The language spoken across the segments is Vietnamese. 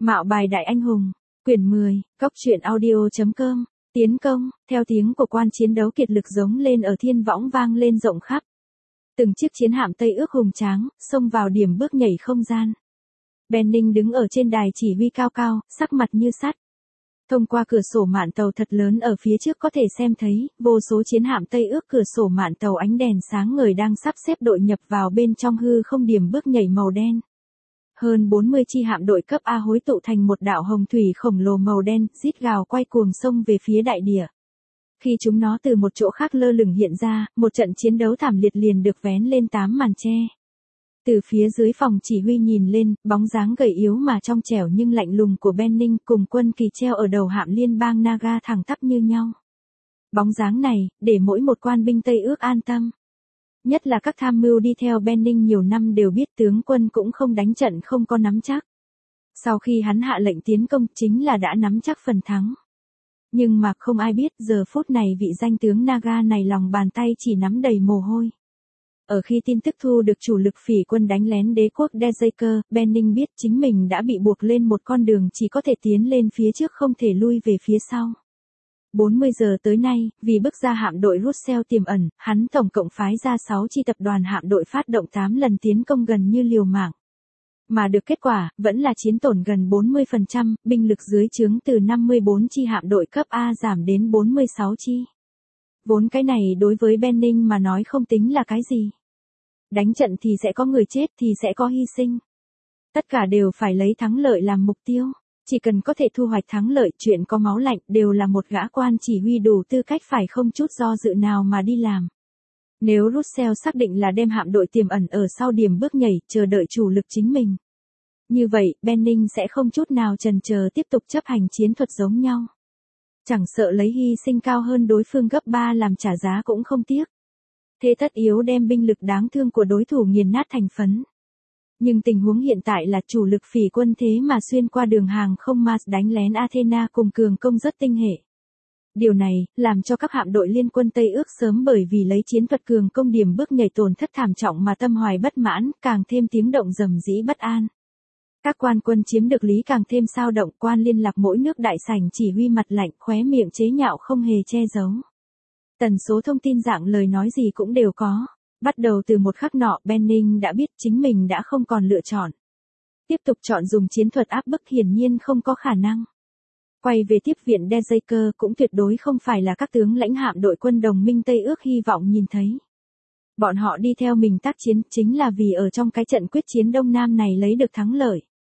Mạo bài đại anh hùng, quyển 10, Cốc truyện audio.com, tiến công, theo tiếng của quan chiến đấu kiệt lực giống lên ở thiên võng vang lên rộng khắp. Từng chiếc chiến hạm Tây ước hùng tráng, xông vào điểm bước nhảy không gian. Benning đứng ở trên đài chỉ huy cao cao, sắc mặt như sắt. Thông qua cửa sổ mạn tàu thật lớn ở phía trước có thể xem thấy, vô số chiến hạm Tây ước cửa sổ mạn tàu ánh đèn sáng ngời đang sắp xếp đội nhập vào bên trong hư không điểm bước nhảy màu đen. Hơn 40 chi hạm đội cấp A hối tụ thành một đạo hồng thủy khổng lồ màu đen, rít gào quay cuồng sông về phía đại địa. Khi chúng nó từ một chỗ khác lơ lửng hiện ra, một trận chiến đấu thảm liệt liền được vén lên 8 màn che. Từ phía dưới phòng chỉ huy nhìn lên, bóng dáng gầy yếu mà trong trẻo nhưng lạnh lùng của Benning cùng quân kỳ treo ở đầu hạm liên bang Naga thẳng tắp như nhau. Bóng dáng này, để mỗi một quan binh Tây ước an tâm. Nhất là các tham mưu đi theo Benning nhiều năm đều biết tướng quân cũng không đánh trận không có nắm chắc. Sau khi hắn hạ lệnh tiến công chính là đã nắm chắc phần thắng. Nhưng mà không ai biết giờ phút này vị danh tướng Naga này lòng bàn tay chỉ nắm đầy mồ hôi. Ở khi tin tức thu được chủ lực phỉ quân đánh lén đế quốc Dejaker, Benning biết chính mình đã bị buộc lên một con đường chỉ có thể tiến lên phía trước không thể lui về phía sau. 40 giờ tới nay, vì bước ra hạm đội Russell tiềm ẩn, hắn tổng cộng phái ra 6 chi tập đoàn hạm đội phát động 8 lần tiến công gần như liều mạng. Mà được kết quả, vẫn là chiến tổn gần 40%, binh lực dưới trướng từ 54 chi hạm đội cấp A giảm đến 46 chi. Vốn cái này đối với Benning mà nói không tính là cái gì. Đánh trận thì sẽ có người chết thì sẽ có hy sinh. Tất cả đều phải lấy thắng lợi làm mục tiêu. Chỉ cần có thể thu hoạch thắng lợi, chuyện có máu lạnh đều là một gã quan chỉ huy đủ tư cách phải không chút do dự nào mà đi làm. Nếu Russell xác định là đem hạm đội tiềm ẩn ở sau điểm bước nhảy, chờ đợi chủ lực chính mình. Như vậy, Benning sẽ không chút nào chần chờ tiếp tục chấp hành chiến thuật giống nhau. Chẳng sợ lấy hy sinh cao hơn đối phương gấp 3 làm trả giá cũng không tiếc. Thế tất yếu đem binh lực đáng thương của đối thủ nghiền nát thành phấn. Nhưng tình huống hiện tại là chủ lực phỉ quân thế mà xuyên qua đường hàng không Mars đánh lén Athena cùng cường công rất tinh hệ. Điều này, làm cho các hạm đội liên quân Tây ước sớm bởi vì lấy chiến thuật cường công điểm bước nhảy tổn thất thảm trọng mà tâm hoài bất mãn, càng thêm tiếng động rầm rĩ bất an. Các quan quân chiếm được lý càng thêm sao động, quan liên lạc mỗi nước đại sảnh chỉ huy mặt lạnh, khóe miệng chế nhạo không hề che giấu. Tần số thông tin dạng lời nói gì cũng đều có. Bắt đầu từ một khắc nọ, Benning đã biết chính mình đã không còn lựa chọn. Tiếp tục chọn dùng chiến thuật áp bức hiển nhiên không có khả năng. Quay về tiếp viện Dejaker cũng tuyệt đối không phải là các tướng lãnh hạm đội quân đồng minh Tây ước hy vọng nhìn thấy. Bọn họ đi theo mình tác chiến chính là vì ở trong cái trận quyết chiến Đông Nam này lấy được thắng lợi.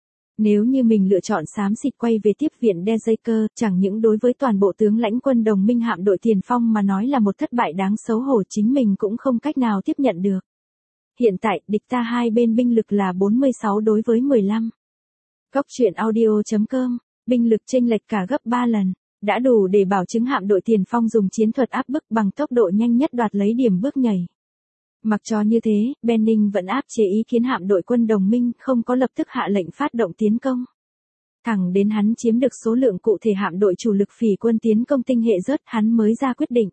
Nếu như mình lựa chọn xám xịt quay về tiếp viện Dejaker, chẳng những đối với toàn bộ tướng lãnh quân đồng minh hạm đội tiền phong mà nói là một thất bại đáng xấu hổ, chính mình cũng không cách nào tiếp nhận được. Hiện tại, địch ta hai bên binh lực là 46 đối với 15. Cốc truyện audio.com, binh lực chênh lệch cả gấp 3 lần, đã đủ để bảo chứng hạm đội tiền phong dùng chiến thuật áp bức bằng tốc độ nhanh nhất đoạt lấy điểm bước nhảy. Mặc cho như thế, Benning vẫn áp chế ý kiến hạm đội quân đồng minh, không có lập tức hạ lệnh phát động tiến công. Thẳng đến hắn chiếm được số lượng cụ thể hạm đội chủ lực phỉ quân tiến công tinh hệ rớt, hắn mới ra quyết định.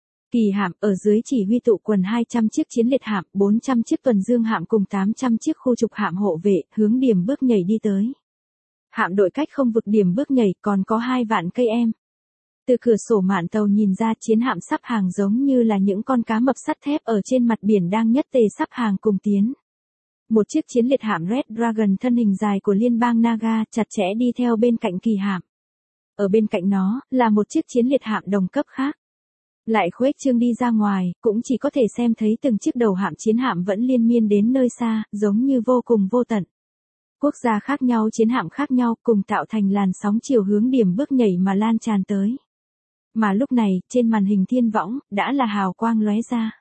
Kỳ hạm, ở dưới chỉ huy tụ quần 200 chiếc chiến liệt hạm, 400 chiếc tuần dương hạm cùng 800 chiếc khu trục hạm hộ vệ, hướng điểm bước nhảy đi tới. Hạm đội cách không vực điểm bước nhảy còn có 2 vạn cây em. Từ cửa sổ mạn tàu nhìn ra, chiến hạm sắp hàng giống như là những con cá mập sắt thép ở trên mặt biển đang nhất tề sắp hàng cùng tiến. Một chiếc chiến liệt hạm Red Dragon thân hình dài của liên bang Naga chặt chẽ đi theo bên cạnh kỳ hạm. Ở bên cạnh nó, là một chiếc chiến liệt hạm đồng cấp khác. Lại khuếch trương đi ra ngoài, cũng chỉ có thể xem thấy từng chiếc đầu hạm chiến hạm vẫn liên miên đến nơi xa, giống như vô cùng vô tận. Quốc gia khác nhau, chiến hạm khác nhau, cùng tạo thành làn sóng chiều hướng điểm bước nhảy mà lan tràn tới. Mà lúc này, trên màn hình thiên võng, đã là hào quang lóe ra.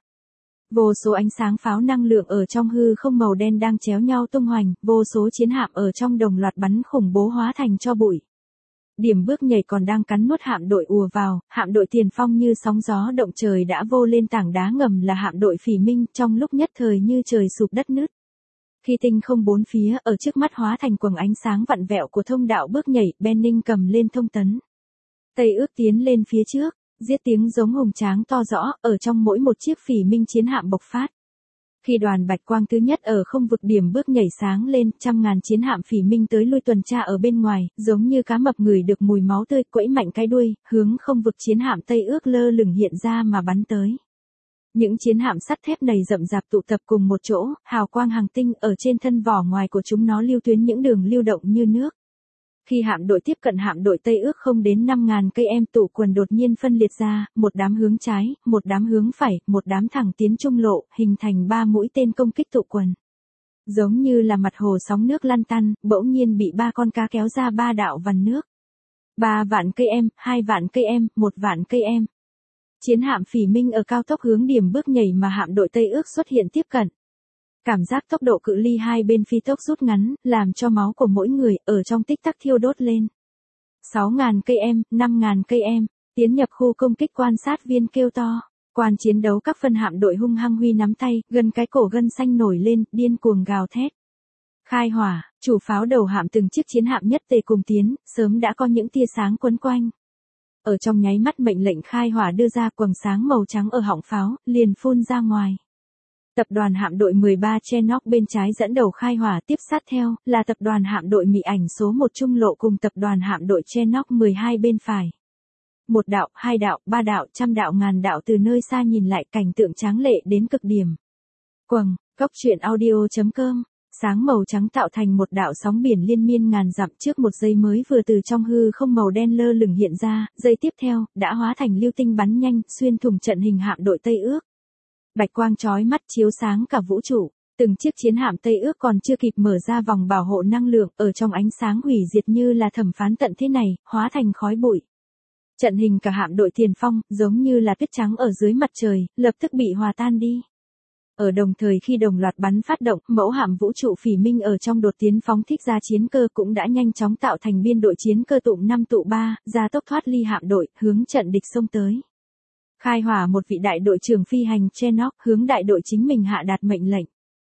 Vô số ánh sáng pháo năng lượng ở trong hư không màu đen đang chéo nhau tung hoành, vô số chiến hạm ở trong đồng loạt bắn khủng bố hóa thành tro bụi. Điểm bước nhảy còn đang cắn nuốt hạm đội ùa vào, hạm đội tiền phong như sóng gió động trời đã vô lên tảng đá ngầm là hạm đội phỉ minh, trong lúc nhất thời như trời sụp đất nứt. Khi tinh không bốn phía ở trước mắt hóa thành quầng ánh sáng vặn vẹo của thông đạo bước nhảy, Benning cầm lên thông tấn. Tây ước tiến lên phía trước, giết tiếng giống hùng tráng to rõ, ở trong mỗi một chiếc phỉ minh chiến hạm bộc phát. Khi đoàn bạch quang thứ nhất ở không vực điểm bước nhảy sáng lên, trăm ngàn chiến hạm phỉ minh tới lui tuần tra ở bên ngoài, giống như cá mập ngửi được mùi máu tươi, quẫy mạnh cái đuôi, hướng không vực chiến hạm Tây Ước lơ lửng hiện ra mà bắn tới. Những chiến hạm sắt thép này rậm rạp tụ tập cùng một chỗ, hào quang hàng tinh ở trên thân vỏ ngoài của chúng nó lưu tuyến những đường lưu động như nước. Khi hạm đội tiếp cận hạm đội Tây Ước không đến 5.000 cây em tụ quần đột nhiên phân liệt ra, một đám hướng trái, một đám hướng phải, một đám thẳng tiến trung lộ, hình thành 3 mũi tên công kích tụ quần. Giống như là mặt hồ sóng nước lăn tăn, bỗng nhiên bị 3 con cá kéo ra 3 đạo vằn nước. 3 vạn cây em, 2 vạn cây em, 1 vạn cây em. Chiến hạm phỉ minh ở cao tốc hướng điểm bước nhảy mà hạm đội Tây Ước xuất hiện tiếp cận. Cảm giác tốc độ cự ly hai bên phi tốc rút ngắn, làm cho máu của mỗi người ở trong tích tắc thiêu đốt lên. 6.000 cây em, 5.000 cây em, tiến nhập khu công kích quan sát viên kêu to. Quan chiến đấu các phân hạm đội hung hăng huy nắm tay, gần cái cổ gân xanh nổi lên, điên cuồng gào thét. Khai hỏa, chủ pháo đầu hạm từng chiếc chiến hạm nhất tề cùng tiến, sớm đã có những tia sáng quấn quanh. Ở trong nháy mắt mệnh lệnh khai hỏa đưa ra quầng sáng màu trắng ở họng pháo, liền phun ra ngoài. Tập đoàn hạm đội 13 Chenock bên trái dẫn đầu khai hỏa, tiếp sát theo, là tập đoàn hạm đội Mỹ ảnh số 1 trung lộ cùng tập đoàn hạm đội Chenock 12 bên phải. 1 đạo, 2 đạo, 3 đạo, trăm đạo, ngàn đạo, từ nơi xa nhìn lại cảnh tượng tráng lệ đến cực điểm. Quầng, góc truyện audio.com. Sáng màu trắng tạo thành một đạo sóng biển liên miên ngàn dặm, trước một giây mới vừa từ trong hư không màu đen lơ lửng hiện ra, giây tiếp theo, đã hóa thành lưu tinh bắn nhanh, xuyên thủng trận hình hạm đội Tây Ước. Bạch quang chói mắt chiếu sáng cả vũ trụ, từng chiếc chiến hạm Tây Ước còn chưa kịp mở ra vòng bảo hộ năng lượng, ở trong ánh sáng hủy diệt như là thẩm phán tận thế này, hóa thành khói bụi. Trận hình cả hạm đội tiền phong, giống như là tuyết trắng ở dưới mặt trời, lập tức bị hòa tan đi. Ở đồng thời khi đồng loạt bắn phát động, mẫu hạm vũ trụ phỉ minh ở trong đột tiến phóng thích ra chiến cơ cũng đã nhanh chóng tạo thành biên đội chiến cơ tụm 5 tụ 3, ra tốc thoát ly hạm đội, hướng trận địch xông tới. Khai hỏa một vị đại đội trưởng phi hành Chenock hướng đại đội chính mình hạ đạt mệnh lệnh.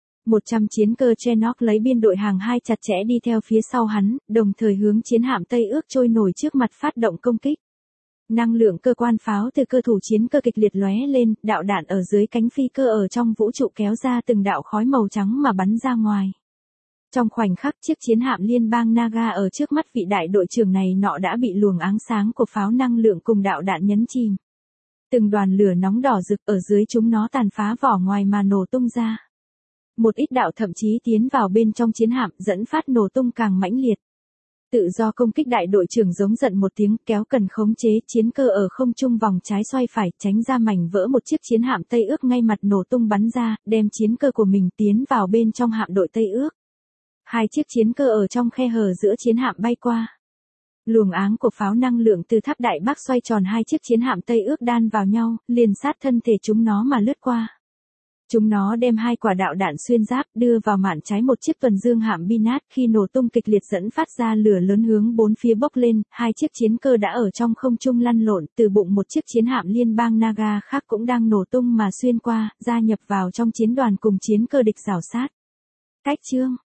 100 chiến cơ Chenock lấy biên đội hàng 2 chặt chẽ đi theo phía sau hắn, đồng thời hướng chiến hạm Tây Ước trôi nổi trước mặt phát động công kích. Năng lượng cơ quan pháo từ cơ thủ chiến cơ kịch liệt lóe lên, đạo đạn ở dưới cánh phi cơ ở trong vũ trụ kéo ra từng đạo khói màu trắng mà bắn ra ngoài. Trong khoảnh khắc chiếc chiến hạm liên bang Naga ở trước mắt vị đại đội trưởng này nọ đã bị luồng áng sáng của pháo năng lượng cùng đạo đạn nhấn chìm. Từng đoàn lửa nóng đỏ rực ở dưới chúng nó tàn phá vỏ ngoài mà nổ tung ra. Một ít đạo thậm chí tiến vào bên trong chiến hạm dẫn phát nổ tung càng mãnh liệt. Tự do công kích đại đội trưởng giống giận một tiếng kéo cần khống chế chiến cơ ở không trung vòng trái xoay phải tránh ra mảnh vỡ một chiếc chiến hạm Tây Ước ngay mặt nổ tung bắn ra, đem chiến cơ của mình tiến vào bên trong hạm đội Tây Ước. 2 chiếc chiến cơ ở trong khe hở giữa chiến hạm bay qua. Luồng áng của pháo năng lượng từ tháp Đại Bác xoay tròn 2 chiếc chiến hạm Tây Ước đan vào nhau, liền sát thân thể chúng nó mà lướt qua. Chúng nó đem 2 quả đạo đạn xuyên giáp đưa vào mạn trái một chiếc tuần dương hạm Binat, khi nổ tung kịch liệt dẫn phát ra lửa lớn hướng 4 phía bốc lên, 2 chiếc chiến cơ đã ở trong không trung lăn lộn, từ bụng một chiếc chiến hạm liên bang Naga khác cũng đang nổ tung mà xuyên qua, gia nhập vào trong chiến đoàn cùng chiến cơ địch rào sát. Cách chương